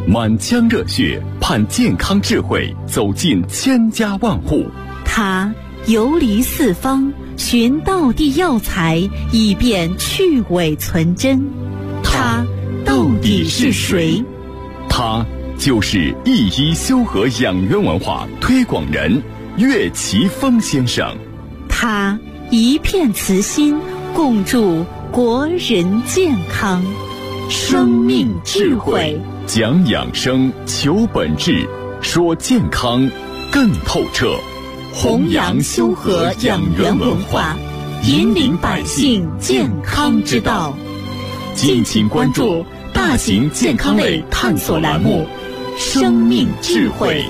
满腔热血盼健康智慧走进千家万户。 他游离四方，寻道地药材，以便去伪存真。他到底是谁？ 他就是一医修和养元文化推广人岳奇峰先生。 他一片慈心，共筑国人健康。生命智慧， 讲养生，求本质，说健康更透彻。 弘扬修和养元文化，引领百姓健康之道。敬请关注大型健康类探索栏目《生命智慧》。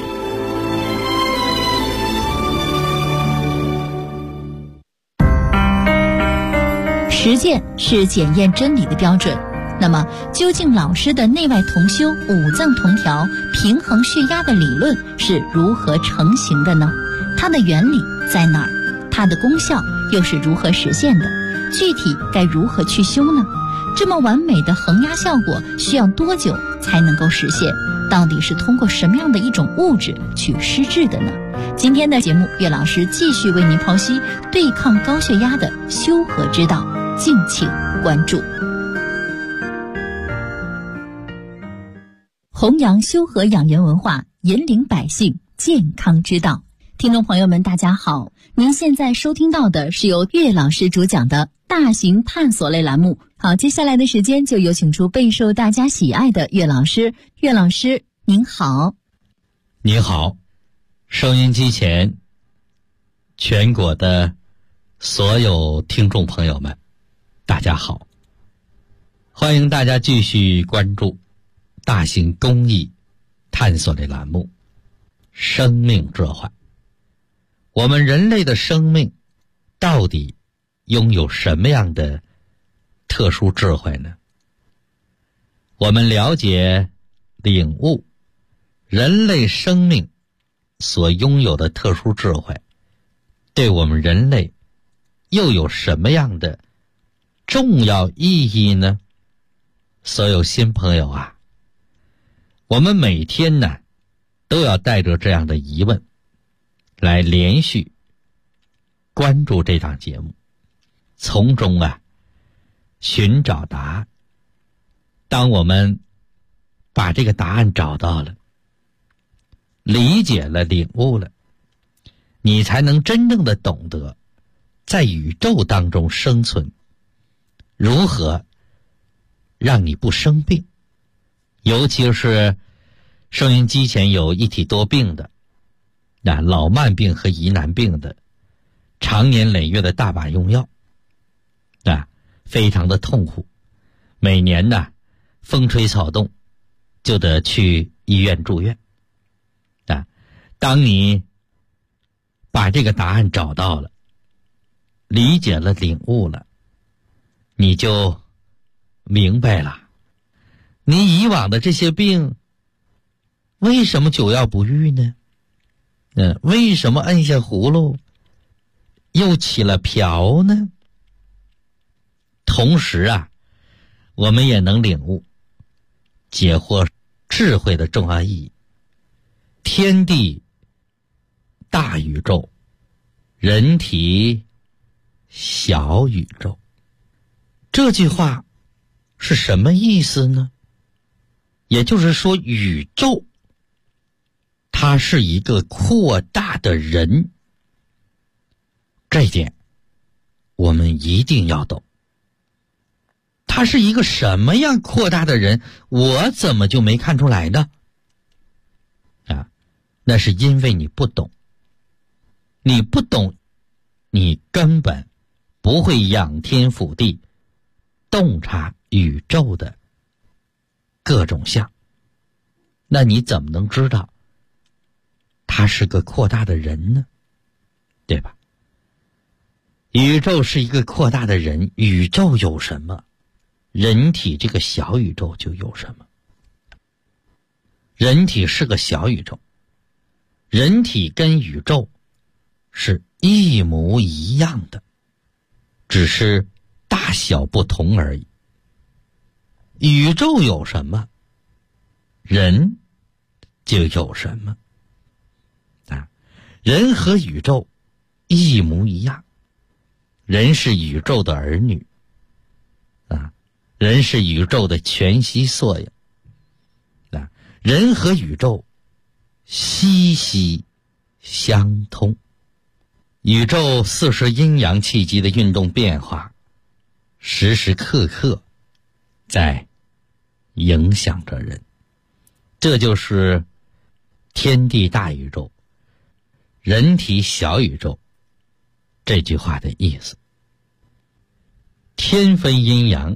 实践是检验真理的标准。那么，究竟老师的内外同修、五脏同调、平衡血压的理论是如何成型的呢？它的原理在哪儿？它的功效又是如何实现的？具体该如何去修呢？这么完美的衡压效果需要多久才能够实现？到底是通过什么样的一种物质去施治的呢？今天的节目，岳老师继续为您剖析对抗高血压的修和之道，敬请关注。弘扬修和养元文化，引领百姓健康之道。听众朋友们，大家好，您现在收听到的是由岳老师主讲的大型探索类栏目。好，接下来的时间就有请出备受大家喜爱的岳老师。岳老师您好。 你好，收音机前全国的所有听众朋友们，大家好，欢迎大家继续关注大型公益探索类栏目生命智慧。我们人类的生命到底拥有什么样的特殊智慧呢？我们了解领悟人类生命所拥有的特殊智慧，对我们人类又有什么样的重要意义呢？所有新朋友啊，我们每天呢都要带着这样的疑问来连续关注这档节目，从中寻找答案。当我们把这个答案找到了，理解了，领悟了，你才能真正的懂得在宇宙当中生存，如何让你不生病。尤其是收音机前有一体多病的，老慢病和疑难病的，常年累月的大把用药，非常的痛苦，每年风吹草动就得去医院住院。当你把这个答案找到了，理解了，领悟了，你就明白了，你以往的这些病为什么久药不愈呢？为什么按下葫芦又起了瓢呢？同时我们也能领悟解惑智慧的重要意义。天地大宇宙，人体小宇宙，这句话是什么意思呢？也就是说，宇宙它是一个扩大的人，这一点我们一定要懂。他是一个什么样扩大的人，我怎么就没看出来呢？那是因为你不懂。你不懂，你根本不会仰天俯地洞察宇宙的各种相，那你怎么能知道他是个扩大的人呢？对吧？宇宙是一个扩大的人，宇宙有什么，人体这个小宇宙就有什么。人体是个小宇宙，人体跟宇宙是一模一样的，只是大小不同而已。宇宙有什么， 人就有什么啊？人和宇宙一模一样，人是宇宙的儿女啊，人是宇宙的全息缩影啊，人和宇宙息息相通。宇宙40阴阳气机的运动变化，时时刻刻在影响着人，这就是天地大宇宙，人体小宇宙这句话的意思。天分阴阳，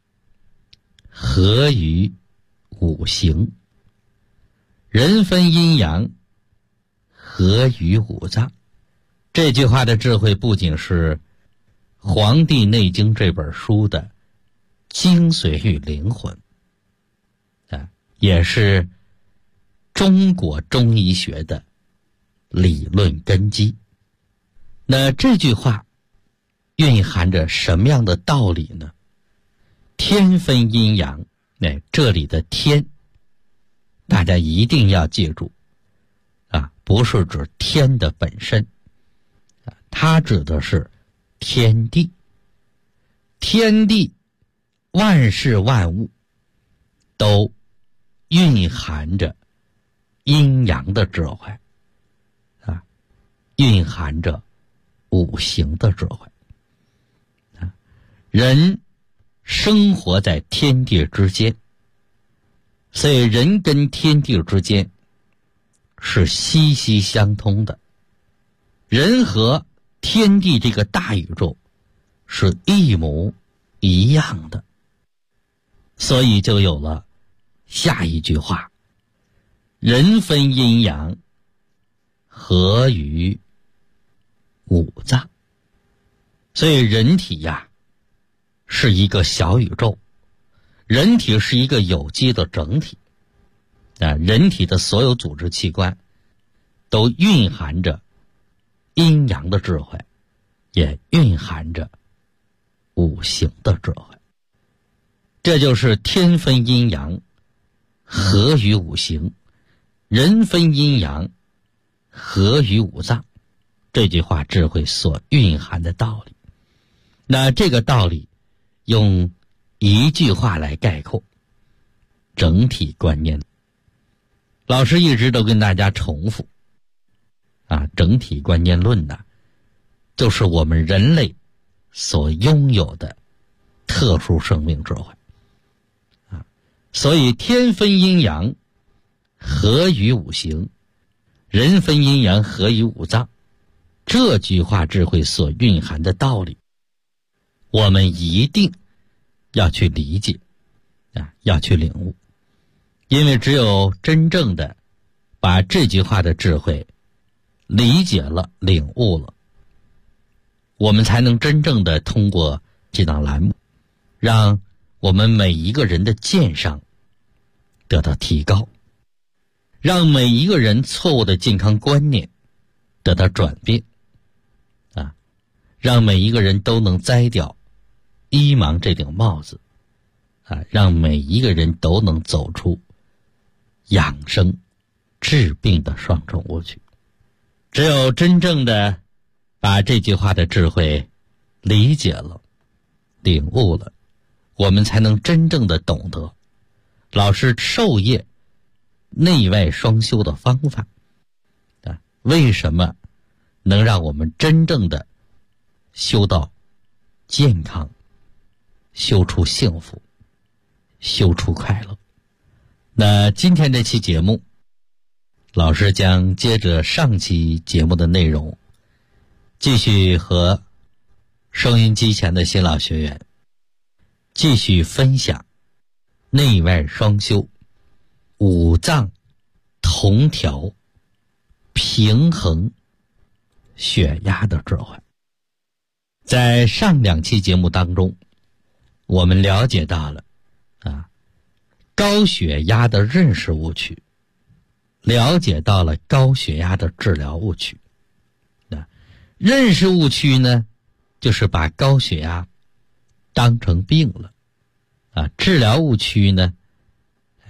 合于五行；人分阴阳，合于五脏。这句话的智慧不仅是《黄帝内经》这本书的精髓与灵魂啊，也是中国中医学的理论根基。那这句话蕴含着什么样的道理呢？天分阴阳，这里的天大家一定要记住啊，不是指天的本身，它指的是天地。天地万事万物都蕴含着阴阳的智慧啊，蕴含着五行的智慧啊。人生活在天地之间，所以人跟天地之间是息息相通的，人和天地这个大宇宙是一模一样的，所以就有了下一句话：人分阴阳，合于五脏。所以人体呀，是一个小宇宙，人体是一个有机的整体啊，人体的所有组织器官都蕴含着阴阳的智慧，也蕴含着五行的智慧。这就是天分阴阳，合于五行；人分阴阳，合于五脏。这句话智慧所蕴含的道理。那这个道理用一句话来概括，整体观念。老师一直都跟大家重复啊，整体观念论呢，就是我们人类所拥有的特殊生命智慧啊。所以天分阴阳，合于五行；人分阴阳，合于五脏。这句话智慧所蕴含的道理，我们一定要去理解啊，要去领悟。因为只有真正的把这句话的智慧理解了、领悟了，我们才能真正的通过这档栏目，让我们每一个人的鉴赏得到提高，让每一个人错误的健康观念得到转变啊，让每一个人都能摘掉医盲这顶帽子啊，让每一个人都能走出养生治病的双重误区。只有真正的把这句话的智慧理解了、领悟了，我们才能真正的懂得老师授业内外双修的方法啊，为什么能让我们真正的修到健康，修出幸福，修出快乐。那今天这期节目，老师将接着上期节目的内容，继续和收音机前的新老学员继续分享内外双修、五脏同调、平衡血压的智慧。在上两期节目当中，我们了解到了高血压的认识误区，了解到了高血压的治疗误区。认识误区呢，就是把高血压当成病了治疗误区呢，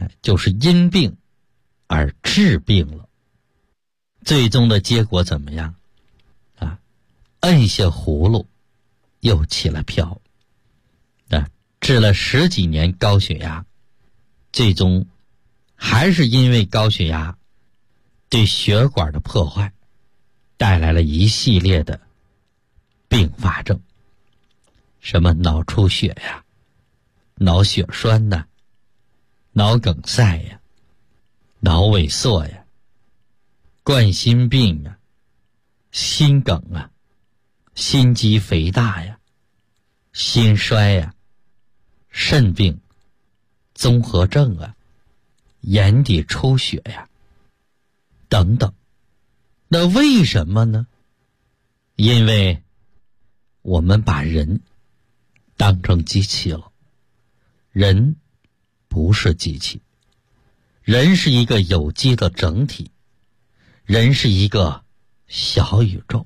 就是因病而治病了。最终的结果怎么样？摁下葫芦又起了瓢。治了10几年高血压，最终还是因为高血压对血管的破坏，带来了一系列的并发症，什么脑出血呀、脑血栓呐、脑梗塞呀、脑萎缩呀、冠心病啊、心梗啊、心肌肥大呀、心衰呀、肾病、综合症啊、眼底出血呀等等。那为什么呢？因为我们把人当成机器了。人不是机器，人是一个有机的整体，人是一个小宇宙。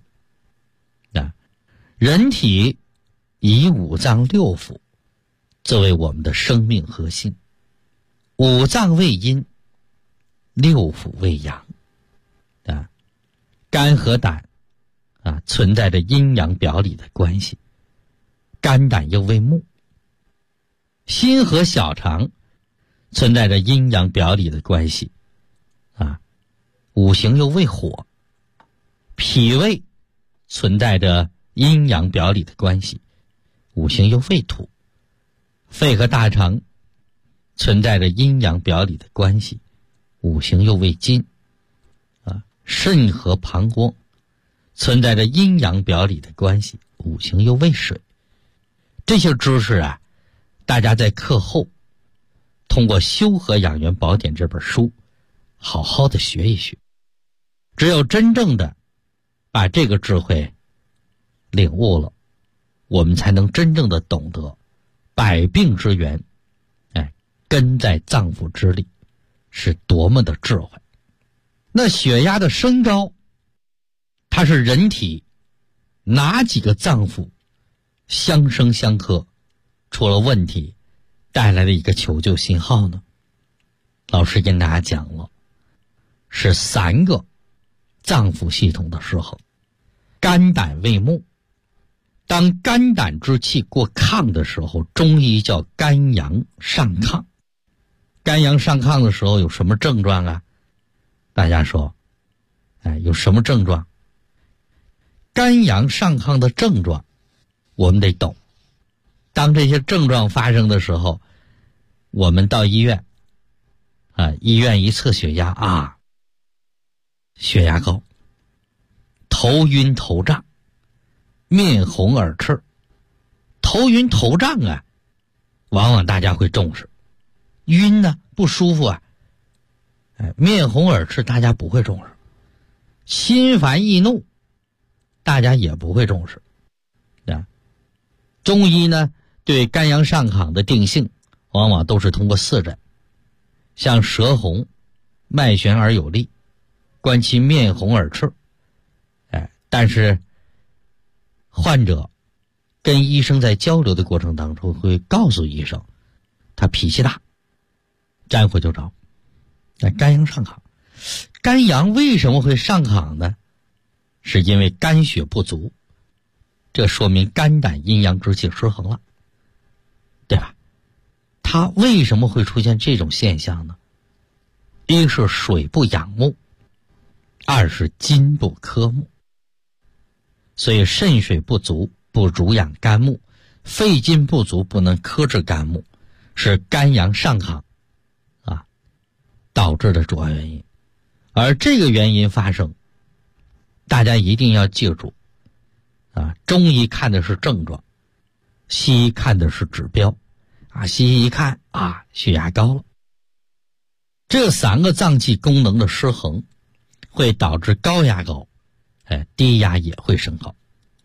人体以5脏6腑作为我们的生命核心，5脏为阴，6腑为阳。肝和胆存在着阴阳表里的关系，肝胆又为木。心和小肠存在着阴阳表里的关系，五行又为火。脾胃存在着阴阳表里的关系，五行又为土。肺和大肠存在着阴阳表里的关系，五行又为金。肾和膀胱存在着阴阳表里的关系，五行又为水。这些知识大家在课后通过《修和养元宝典》这本书好好的学一学。只有真正的把这个智慧领悟了，我们才能真正的懂得百病之源，根在脏腑之里，是多么的智慧。那血压的升高，它是人体哪几个脏腑相生相克出了问题带来的一个求救信号呢？老师跟大家讲了，是3个脏腑系统的失衡。肝胆为木，当肝胆之气过亢的时候，中医叫肝阳上亢。肝阳上亢的时候有什么症状啊？大家说，有什么症状？肝阳上亢的症状我们得懂。当这些症状发生的时候，我们到医院医院一测血压血压高，头晕头胀，面红耳赤。头晕头胀往往大家会重视。晕呢，不舒服面红耳赤大家不会重视。心烦易怒大家也不会重视。中医呢对肝阳上亢的定性往往都是通过4诊，像舌红、脉弦而有力，观其面红耳赤。但是患者跟医生在交流的过程当中会告诉医生，他脾气大，沾火就着。肝阳上亢，肝阳为什么会上亢呢？是因为肝血不足，这说明肝胆阴阳之气失衡了，对吧？它为什么会出现这种现象呢？一是水不养木，二是金不克木。所以肾水不足不主养肝木，肺金不足不能克制肝木，是肝阳上亢导致的主要原因。而这个原因发生，大家一定要记住中医看的是症状，西医看的是指标西医一看血压高了。这3个脏器功能的失衡会导致高压高，低压也会升高。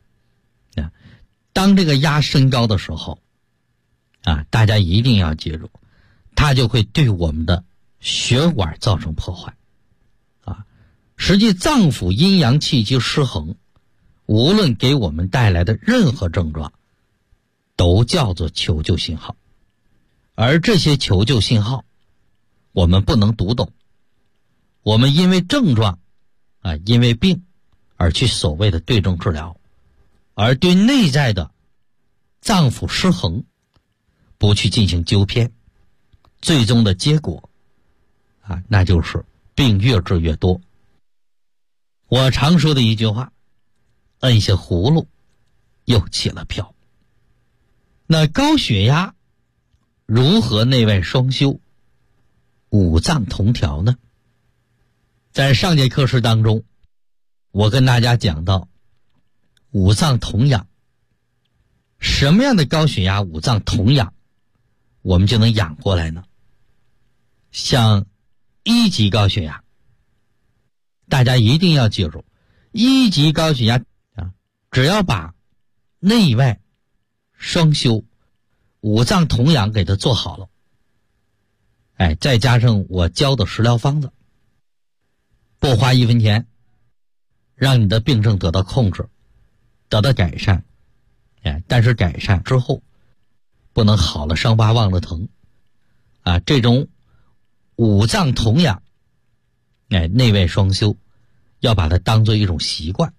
当这个压升高的时候大家一定要记住，它就会对我们的血管造成破坏实际脏腑阴阳气机失衡，无论给我们带来的任何症状都叫做求救信号。而这些求救信号我们不能读懂，我们因为症状因为病而去所谓的对症治疗，而对内在的脏腑失衡不去进行纠偏，最终的结果那就是病越治越多。我常说的一句话，摁下葫芦又起了瓢。那高血压如何内外双修，五脏同调呢？在上节课时当中，我跟大家讲到五脏同养。什么样的高血压五脏同养我们就能养过来呢？像1级高血压，大家一定要记住，1级高血压只要把内外双修五脏同养给它做好了，再加上我教的食疗方子，不花1分钱，让你的病症得到控制，得到改善。但是改善之后不能好了伤疤忘了疼这种五脏同养内外双修要把它当做一种习惯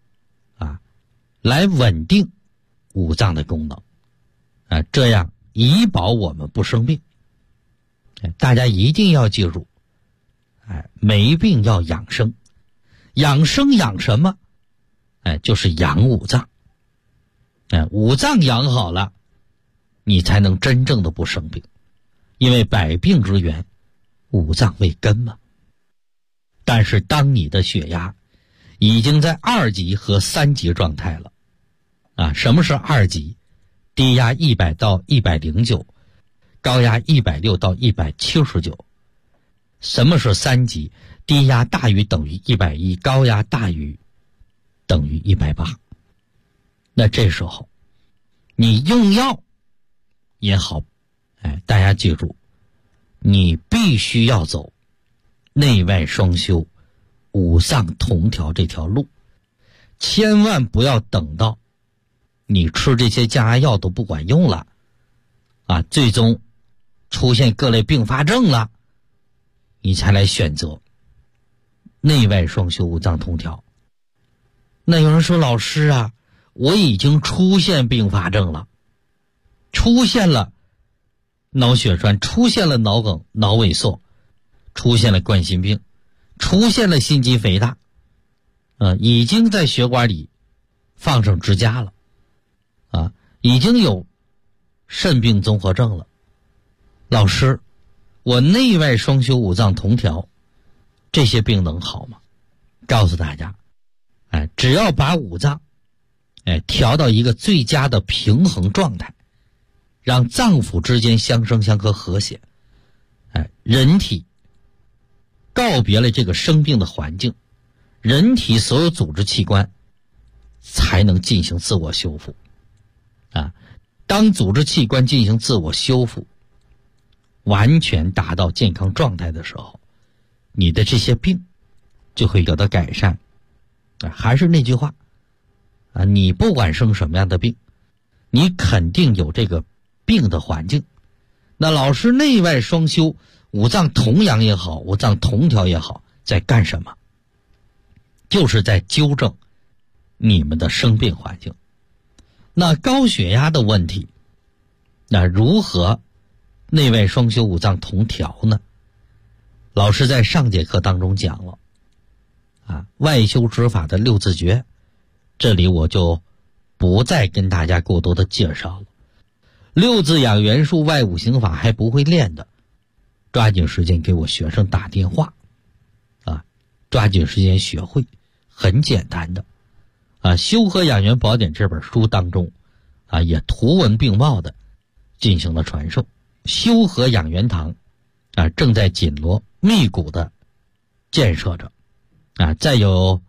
来稳定五脏的功能这样以保我们不生病。大家一定要记住没病要养生，养生养什么就是养五脏。五脏养好了，你才能真正的不生病，因为百病之源五脏为根嘛。但是当你的血压已经在2级和3级状态了什么是2级？低压100到109，高压160到179。什么是3级？低压大于等于110，高压大于等于180。那这时候你用药也好大家记住，你必须要走内外双修五脏同调这条路，千万不要等到你吃这些降压药都不管用了最终出现各类并发症了，你才来选择内外双修五脏同调。那有人说，老师我已经出现并发症了，出现了脑血栓，出现了脑梗、脑萎缩，出现了冠心病，出现了心肌肥大已经在血管里放上支架了已经有肾病综合症了。老师，我内外双修五脏同调，这些病能好吗？告诉大家只要把五脏调到一个最佳的平衡状态，让脏腑之间相生相克和谐人体告别了这个生病的环境，人体所有组织器官才能进行自我修复当组织器官进行自我修复，完全达到健康状态的时候，你的这些病就会得到改善还是那句话你不管生什么样的病，你肯定有这个病的环境。那老师，内外双修五脏同养也好，五脏同调也好，在干什么？就是在纠正你们的生病环境。那高血压的问题，那如何内外双修五脏同调呢？老师在上节课当中讲了外修之法的6字诀，这里我就不再跟大家过多的介绍了。6字养元术外五行法还不会练的，抓紧时间给我学生打电话抓紧时间学会，很简单的修和养元宝典这本书当中也图文并茂的进行了传授。修和养元堂正在紧锣密鼓的建设着再有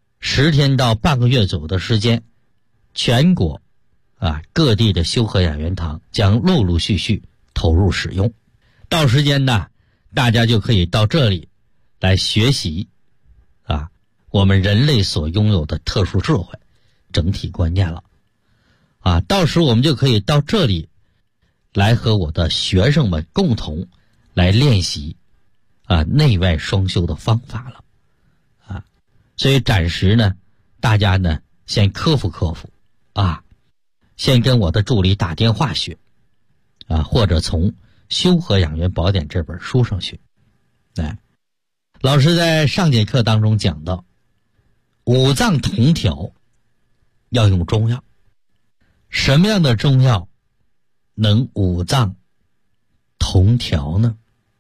10天到半个月左右的时间，全国各地的修和养元堂将陆陆续续投入使用。到时间呢，大家就可以到这里来学习我们人类所拥有的特殊智慧整体观念了到时我们就可以到这里来和我的学生们共同来练习内外双修的方法了啊。所以暂时呢，大家呢先克服啊，先跟我的助理打电话学啊，或者从《修和养元宝典》这本书上学。老师在上节课当中讲到，五脏同调要用中药。什么样的中药能五脏同调呢？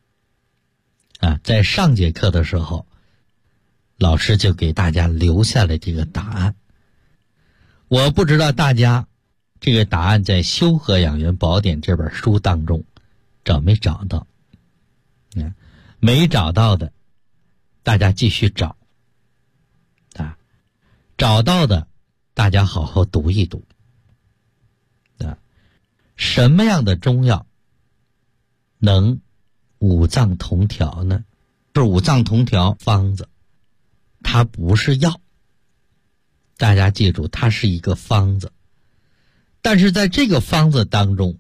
在上节课的时候，老师就给大家留下了这个答案。我不知道大家这个答案在《修和养元宝典》这本书当中找没找到？没找到的，大家继续找啊；找到的，大家好好读一读啊。什么样的中药能五脏同调呢？是五脏同调方子，它不是药。大家记住，它是一个方子，但是在这个方子当中，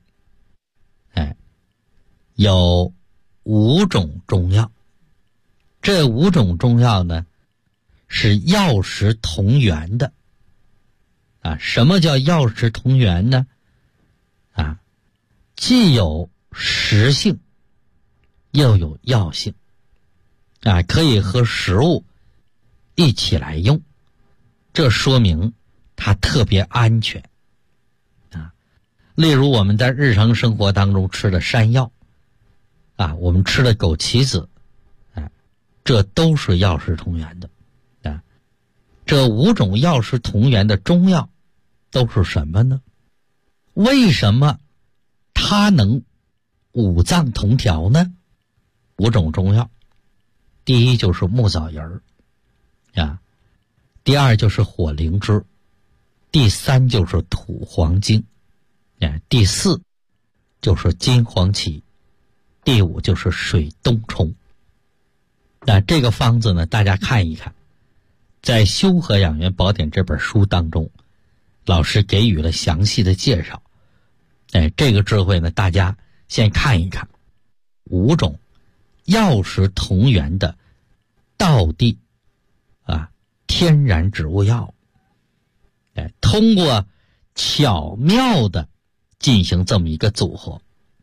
有5种中药。这5种中药呢，是药食同源的。什么叫药食同源呢？既有食性，又有药性，可以和食物一起来用，这说明它特别安全。例如我们在日常生活当中吃的山药，我们吃的枸杞子，这都是药食同源的。这5种药食同源的中药都是什么呢？为什么它能五脏同调呢？5种中药，第一就是木枣仁第二就是火灵芝，第3就是土黄精，第4就是金黄芪，第5就是水冬虫。这个方子呢，大家看一看，在《修和养元宝典》这本书当中，老师给予了详细的介绍。这个智慧呢，大家先看一看5种药食同源的道地天然植物药，通过巧妙的进行这么一个组合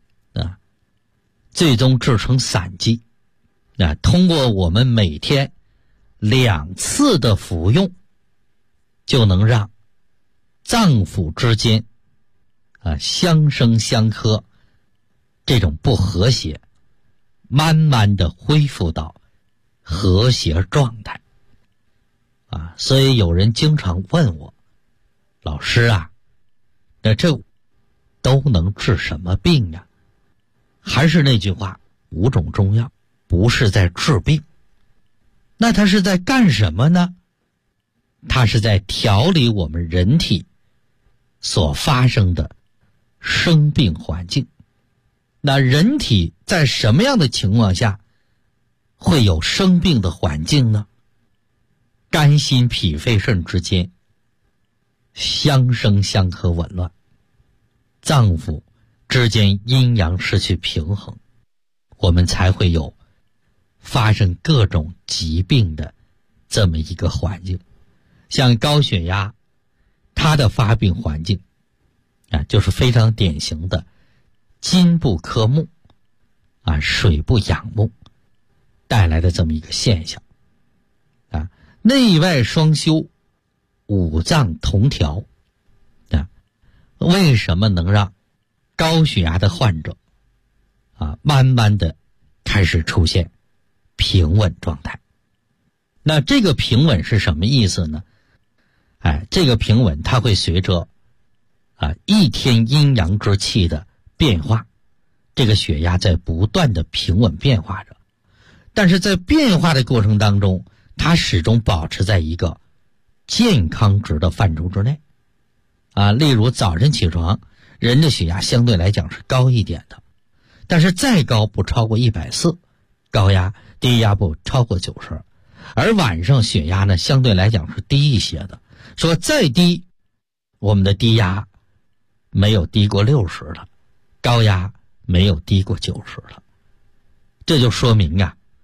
最终制成散剂。通过我们每天2次的服用，就能让脏腑之间相生相克这种不和谐慢慢的恢复到和谐状态所以有人经常问我，老师那这都能治什么病呀？还是那句话，5种中药不是在治病，那它是在干什么呢？它是在调理我们人体所发生的生病环境。那人体在什么样的情况下会有生病的环境呢？肝心脾肺肾之间相生相克紊乱，脏腑之间阴阳失去平衡，我们才会有发生各种疾病的这么一个环境。像高血压，它的发病环境就是非常典型的金不克木水不养木带来的这么一个现象内外双修，五脏同调为什么能让高血压的患者慢慢的开始出现平稳状态？那这个平稳是什么意思呢？这个平稳它会随着一天阴阳之气的变化，这个血压在不断的平稳变化着，但是在变化的过程当中，它始终保持在一个健康值的范畴之内例如早晨起床，人的血压相对来讲是高一点的，但是再高不超过140，高压低压不超过90，而晚上血压呢相对来讲是低一些的，说再低，我们的低压没有低过60了，高压没有低过90了。这就说明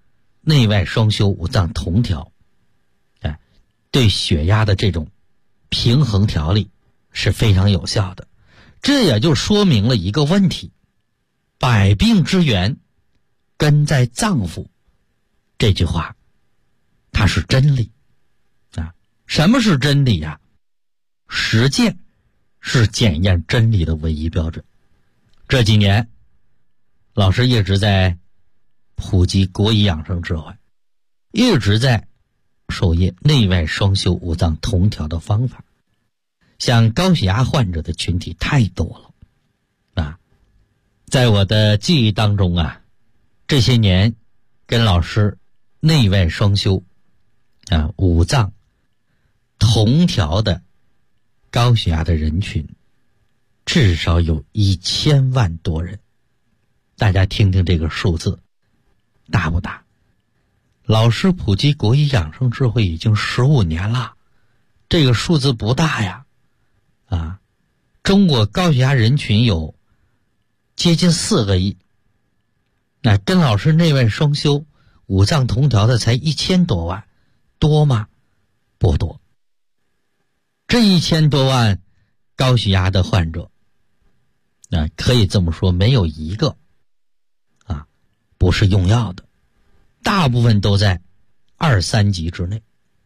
内外双修五脏同调，对血压的这种平衡调理是非常有效的。这也就说明了一个问题，百病之源根在脏腑，这句话它是真理啊。什么是真理呀？实践是检验真理的唯一标准。这几年老师一直在普及国医养生智慧，一直在授业内外双修五脏同调的方法。像高血压患者的群体太多了啊，在我的记忆当中啊，这些年跟老师内外双修五脏同调的高血压的人群至少有1000万多人。大家听听这个数字大不大？老师普及国医养生智慧已经15年了，这个数字不大呀啊！中国高血压人群有接近4个亿，那跟老师内外双修五脏同调的才1000多万，多吗？不多。这1000多万高血压的患者，那可以这么说，没有一个不是用药的，大部分都在2、3级之内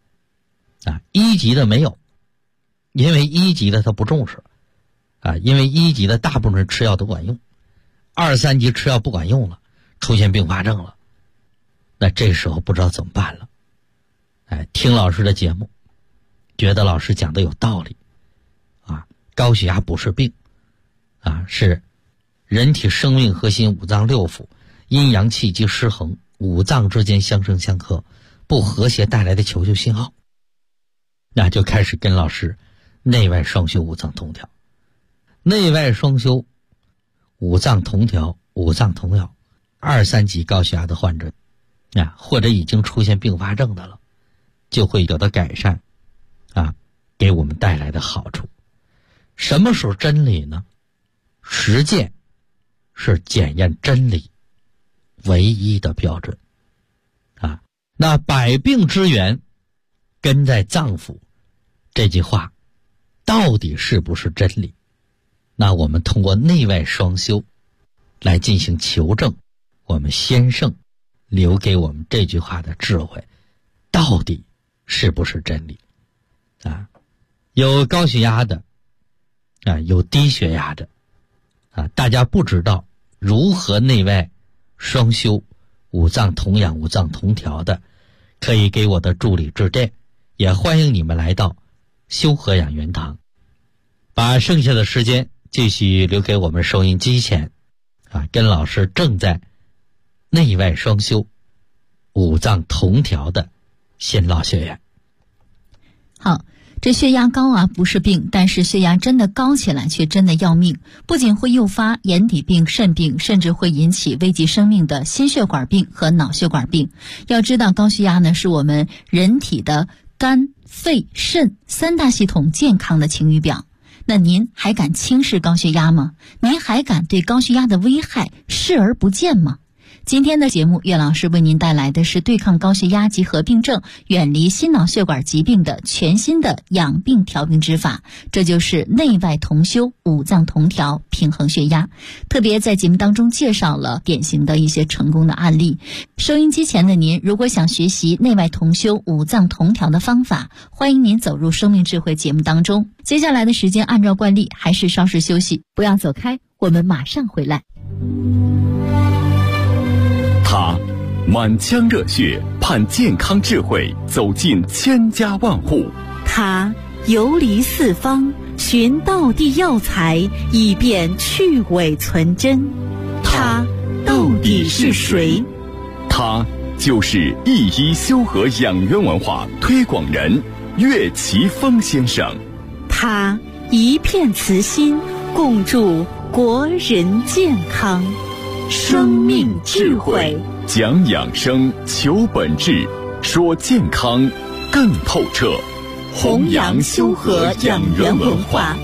1级的没有，因为1级的他不重视因为1级的大部分人吃药都管用，2、3级吃药不管用了，出现并发症了，那这时候不知道怎么办了。听老师的节目，觉得老师讲的有道理高血压不是病是人体生命核心五脏六腑阴阳气机失衡，五脏之间相生相克不和谐带来的求救信号。那就开始跟老师内外双修五脏同调。内外双修五脏同调2、3级高血压的患者或者已经出现并发症的了，就会有的改善给我们带来的好处。什么是真理呢？实践是检验真理唯一的标准那百病之源根在脏腑，这句话到底是不是真理？那我们通过内外双修来进行求证，我们先生留给我们这句话的智慧到底是不是真理有高血压的有低血压的大家不知道如何内外双修五脏同养五脏同调的，可以给我的助理致电，也欢迎你们来到修和养元堂，把剩下的时间继续留给我们收音机前跟老师正在内外双修五脏同调的新老学员。 好，这血压高不是病，但是血压真的高起来却真的要命，不仅会诱发眼底病、肾病，甚至会引起危及生命的心血管病和脑血管病。要知道高血压呢，是我们人体的肝、肺、肾3大系统健康的晴雨表。那您还敢轻视高血压吗？您还敢对高血压的危害视而不见吗？今天的节目，岳老师为您带来的是对抗高血压及合并症、远离心脑血管疾病的全新的养病调病之法，这就是内外同修、五脏同调、平衡血压。特别在节目当中介绍了典型的一些成功的案例。收音机前的您，如果想学习内外同修、五脏同调的方法，欢迎您走入生命智慧节目当中。接下来的时间，按照惯例还是稍事休息，不要走开，我们马上回来。 他满腔热血盼健康智慧走进千家万户， 他游离四方寻道地药材以便去伪存真，他到底是谁？ 他就是一医修和养元文化推广人岳奇峰先生。 他一片慈心共筑国人健康，生命智慧， 讲养生，求本质，说健康更透彻，弘扬修和养元文化，